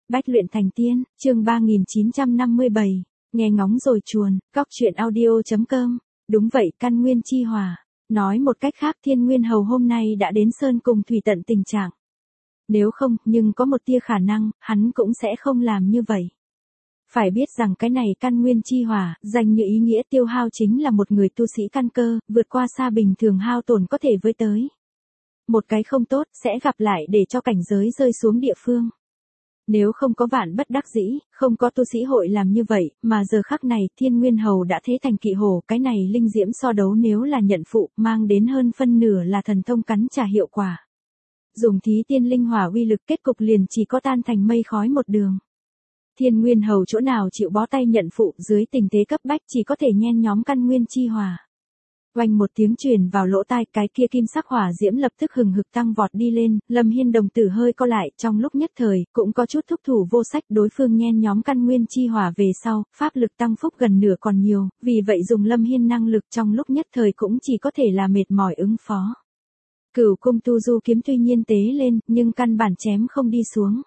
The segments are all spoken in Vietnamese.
Bách luyện thành tiên, chương 3957, nghe ngóng rồi chuồn, góc chuyện audio.com. Đúng vậy, căn nguyên chi hỏa. Nói một cách khác, Thiên Nguyên Hầu hôm nay đã đến sơn cùng thủy tận tình trạng. Nếu không, nhưng có một tia khả năng, hắn cũng sẽ không làm như vậy. Phải biết rằng cái này căn nguyên chi hỏa, dành như ý nghĩa tiêu hao chính là một người tu sĩ căn cơ, vượt qua xa bình thường hao tổn có thể với tới. Một cái không tốt, sẽ gặp lại để cho cảnh giới rơi xuống địa phương. Nếu không có vạn bất đắc dĩ, không có tu sĩ hội làm như vậy, mà giờ khắc này Thiên Nguyên Hầu đã thế thành kỵ hổ, cái này linh diễm so đấu nếu là nhận phụ, mang đến hơn phân nửa là thần thông cắn trả hiệu quả. Dùng thí tiên linh hỏa uy lực, kết cục liền chỉ có tan thành mây khói một đường. Thiên Nguyên Hầu chỗ nào chịu bó tay nhận phụ, dưới tình thế cấp bách chỉ có thể nhen nhóm căn nguyên chi hỏa. Oanh một tiếng truyền vào lỗ tai, cái kia kim sắc hỏa diễm lập tức hừng hực tăng vọt đi lên, Lâm Hiên đồng tử hơi co lại, trong lúc nhất thời, cũng có chút thúc thủ vô sách, đối phương nhen nhóm căn nguyên chi hỏa về sau, pháp lực tăng phúc gần nửa còn nhiều, vì vậy dùng Lâm Hiên năng lực trong lúc nhất thời cũng chỉ có thể là mệt mỏi ứng phó. Cửu cung tu du kiếm tuy nhiên tế lên, nhưng căn bản chém không đi xuống.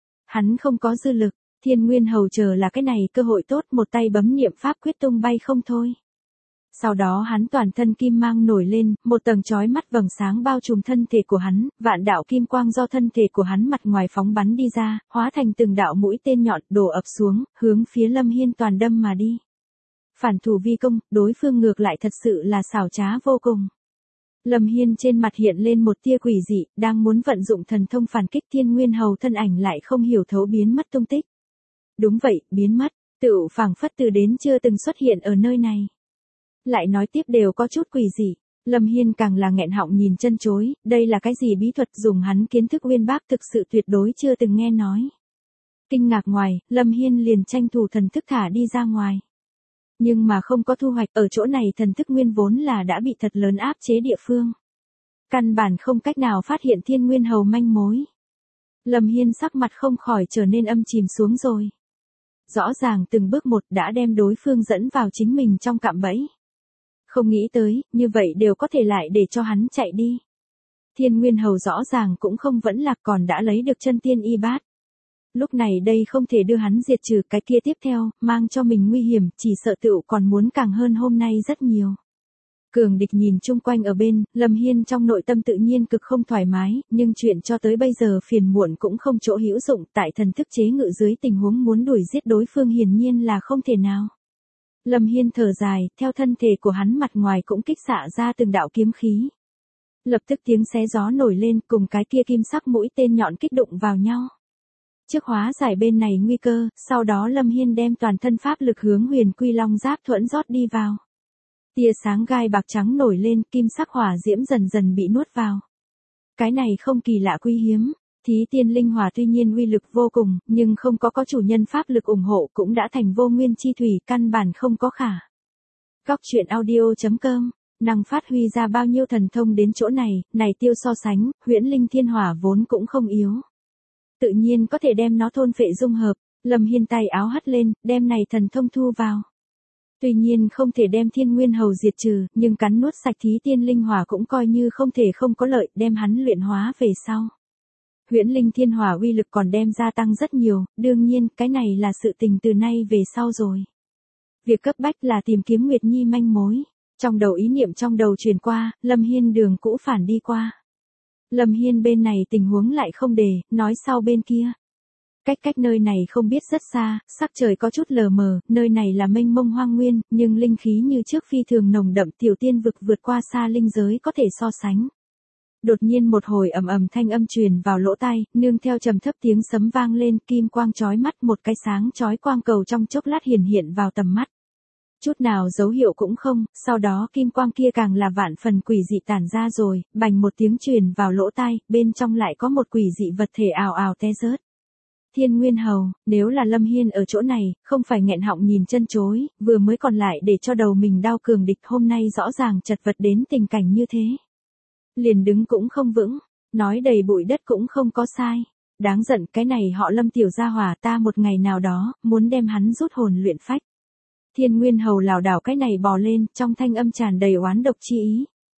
Hắn không có dư lực, Thiên Nguyên Hầu chờ là cái này cơ hội tốt, một tay bấm niệm pháp quyết tung bay không thôi. Sau đó hắn toàn thân kim mang nổi lên, một tầng chói mắt vầng sáng bao trùm thân thể của hắn, vạn đạo kim quang do thân thể của hắn mặt ngoài phóng bắn đi ra, hóa thành từng đạo mũi tên nhọn đổ ập xuống, hướng phía Lâm Hiên toàn đâm mà đi. Phản thủ vi công, đối phương ngược lại thật sự là xảo trá vô cùng. Lâm Hiên trên mặt hiện lên một tia quỷ dị, đang muốn vận dụng thần thông phản kích, Thiên Nguyên Hầu thân ảnh lại không hiểu thấu biến mất tung tích. Đúng vậy, biến mất, tựu phảng phất từ đến chưa từng xuất hiện ở nơi này. Lại nói tiếp đều có chút quỷ dị, Lâm Hiên càng là nghẹn họng nhìn chân chối, đây là cái gì bí thuật, dùng hắn kiến thức uyên bác thực sự tuyệt đối chưa từng nghe nói. Kinh ngạc ngoài, Lâm Hiên liền tranh thủ thần thức thả đi ra ngoài. Nhưng mà không có thu hoạch, ở chỗ này thần thức nguyên vốn là đã bị thật lớn áp chế địa phương. Căn bản không cách nào phát hiện Thiên Nguyên Hầu manh mối. Lâm Hiên sắc mặt không khỏi trở nên âm chìm xuống rồi. Rõ ràng từng bước một đã đem đối phương dẫn vào chính mình trong cạm bẫy. Không nghĩ tới, như vậy đều có thể lại để cho hắn chạy đi. Thiên Nguyên Hầu rõ ràng cũng không vẫn lạc, còn đã lấy được chân tiên y bát. Lúc này đây không thể đưa hắn diệt trừ, cái kia tiếp theo, mang cho mình nguy hiểm, chỉ sợ tựu còn muốn càng hơn hôm nay rất nhiều. Cường địch nhìn chung quanh ở bên, Lâm Hiên trong nội tâm tự nhiên cực không thoải mái, nhưng chuyện cho tới bây giờ phiền muộn cũng không chỗ hữu dụng, tại thần thức chế ngự dưới tình huống muốn đuổi giết đối phương hiển nhiên là không thể nào. Lâm Hiên thở dài, theo thân thể của hắn mặt ngoài cũng kích xạ ra từng đạo kiếm khí. Lập tức tiếng xé gió nổi lên, cùng cái kia kim sắc mũi tên nhọn kích đụng vào nhau. Trước hóa giải bên này nguy cơ, sau đó Lâm Hiên đem toàn thân pháp lực hướng Huyền Quy Long Giáp thuẫn rót đi vào. Tia sáng gai bạc trắng nổi lên, kim sắc hỏa diễm dần dần bị nuốt vào. Cái này không kỳ lạ quý hiếm. Thí tiên linh hỏa tuy nhiên uy lực vô cùng, nhưng không có chủ nhân pháp lực ủng hộ cũng đã thành vô nguyên chi thủy, căn bản không có khả. Góc chuyện audio.com, năng phát huy ra bao nhiêu thần thông đến chỗ này tiêu so sánh, huyễn linh thiên hỏa vốn cũng không yếu. Tự nhiên có thể đem nó thôn phệ dung hợp, Lâm Hiên tay áo hất lên, đem này thần thông thu vào. Tuy nhiên không thể đem Thiên Nguyên Hầu diệt trừ, nhưng cắn nuốt sạch thí tiên linh hỏa cũng coi như không thể không có lợi, đem hắn luyện hóa về sau. Huyễn linh thiên hỏa uy lực còn đem gia tăng rất nhiều, đương nhiên, cái này là sự tình từ nay về sau rồi. Việc cấp bách là tìm kiếm Nguyệt Nhi manh mối. Trong đầu ý niệm trong đầu truyền qua, Lâm Hiên đường cũ phản đi qua. Lâm Hiên bên này tình huống lại không để, nói sau bên kia. Cách nơi này không biết rất xa, sắc trời có chút lờ mờ, nơi này là mênh mông hoang nguyên, nhưng linh khí như trước phi thường nồng đậm, tiểu tiên vực vượt qua xa linh giới có thể so sánh. Đột nhiên một hồi ầm ầm thanh âm truyền vào lỗ tai, nương theo trầm thấp tiếng sấm vang lên, kim quang chói mắt, một cái sáng chói quang cầu trong chốc lát hiện vào tầm mắt. Chút nào dấu hiệu cũng không, sau đó kim quang kia càng là vạn phần quỷ dị tản ra rồi, bành một tiếng truyền vào lỗ tai, bên trong lại có một quỷ dị vật thể ào ào té rớt. Thiên Nguyên Hầu, nếu là Lâm Hiên ở chỗ này, không phải nghẹn họng nhìn chân chối, vừa mới còn lại để cho đầu mình đau cường địch, hôm nay rõ ràng chật vật đến tình cảnh như thế. Liền đứng cũng không vững, nói đầy bụi đất cũng không có sai. Đáng giận, cái này họ Lâm tiểu gia hỏa, ta một ngày nào đó, muốn đem hắn rút hồn luyện phách. Thiên Nguyên Hầu lảo đảo cái này bò lên, trong thanh âm tràn đầy oán độc chi ý.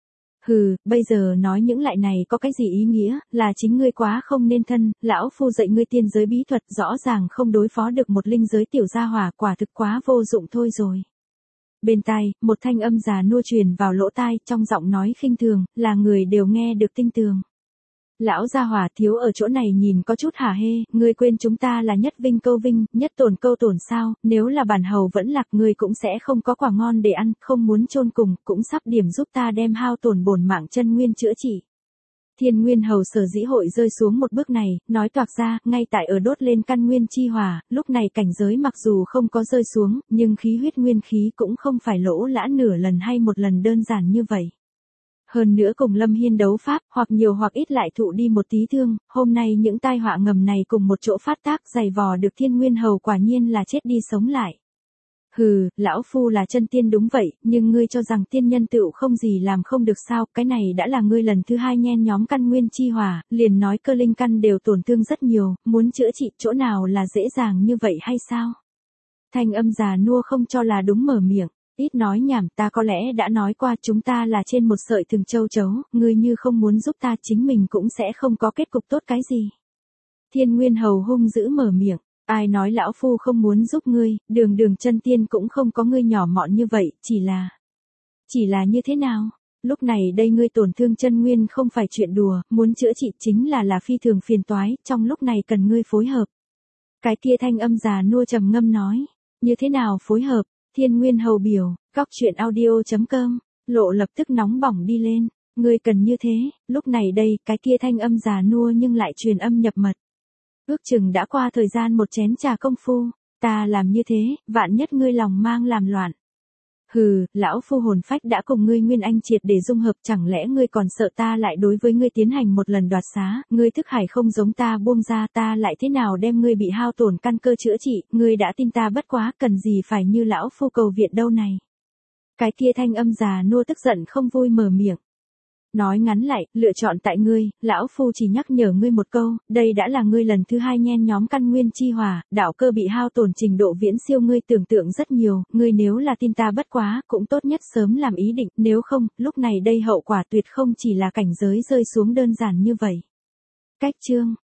Hừ, bây giờ nói những lại này có cái gì ý nghĩa, là chính ngươi quá không nên thân, lão phu dạy ngươi tiên giới bí thuật rõ ràng không đối phó được một linh giới tiểu gia hỏa, quả thực quá vô dụng thôi rồi. Bên tai, một thanh âm già nua truyền vào lỗ tai, trong giọng nói khinh thường, là người đều nghe được tinh tường. Lão gia hỏa thiếu ở chỗ này nhìn có chút hả hê, ngươi quên chúng ta là nhất vinh câu vinh, nhất tổn câu tổn sao, nếu là bản hầu vẫn lạc ngươi cũng sẽ không có quả ngon để ăn, không muốn chôn cùng, cũng sắp điểm giúp ta đem hao tổn bổn mạng chân nguyên chữa trị. Thiên Nguyên Hầu sở dĩ hội rơi xuống một bước này, nói toạc ra, ngay tại ở đốt lên căn nguyên chi hỏa, lúc này cảnh giới mặc dù không có rơi xuống, nhưng khí huyết nguyên khí cũng không phải lỗ lã nửa lần hay một lần đơn giản như vậy. Hơn nữa cùng Lâm Hiên đấu pháp, hoặc nhiều hoặc ít lại thụ đi một tí thương, hôm nay những tai họa ngầm này cùng một chỗ phát tác dày vò được Thiên Nguyên Hầu quả nhiên là chết đi sống lại. Hừ, lão phu là chân tiên đúng vậy, nhưng ngươi cho rằng tiên nhân tựu không gì làm không được sao, cái này đã là ngươi lần thứ 2 nhen nhóm căn nguyên chi hỏa, liền nói cơ linh căn đều tổn thương rất nhiều, muốn chữa trị chỗ nào là dễ dàng như vậy hay sao? Thanh âm già nua không cho là đúng mở miệng. Ít nói nhảm, ta có lẽ đã nói qua chúng ta là trên một sợi thừng châu chấu, ngươi như không muốn giúp ta chính mình cũng sẽ không có kết cục tốt cái gì. Thiên Nguyên Hầu hung dữ mở miệng, ai nói lão phu không muốn giúp ngươi, đường đường chân tiên cũng không có ngươi nhỏ mọn như vậy, chỉ là như thế nào? Lúc này đây ngươi tổn thương chân nguyên không phải chuyện đùa, muốn chữa trị chính là phi thường phiền toái, trong lúc này cần ngươi phối hợp. Cái kia thanh âm già nua trầm ngâm nói, như thế nào phối hợp? Thiên Nguyên Hầu biểu, cóc truyện audio.com, lộ lập tức nóng bỏng đi lên, ngươi cần như thế, lúc này đây, cái kia thanh âm già nua nhưng lại truyền âm nhập mật. Ước chừng đã qua thời gian một chén trà công phu, ta làm như thế, vạn nhất ngươi lòng mang làm loạn. Hừ, lão phu hồn phách đã cùng ngươi nguyên anh triệt để dung hợp, chẳng lẽ ngươi còn sợ ta lại đối với ngươi tiến hành một lần đoạt xá, ngươi thức hải không giống ta buông ra, ta lại thế nào đem ngươi bị hao tổn căn cơ chữa trị, ngươi đã tin ta bất quá, cần gì phải như lão phu cầu viện đâu này. Cái kia thanh âm già nua tức giận không vui mở miệng. Nói ngắn lại, lựa chọn tại ngươi, lão phu chỉ nhắc nhở ngươi một câu, đây đã là ngươi lần thứ 2 nhen nhóm căn nguyên chi hỏa, đạo cơ bị hao tổn trình độ viễn siêu ngươi tưởng tượng rất nhiều, ngươi nếu là tin ta bất quá, cũng tốt nhất sớm làm ý định, nếu không, lúc này đây hậu quả tuyệt không chỉ là cảnh giới rơi xuống đơn giản như vậy. Cách chương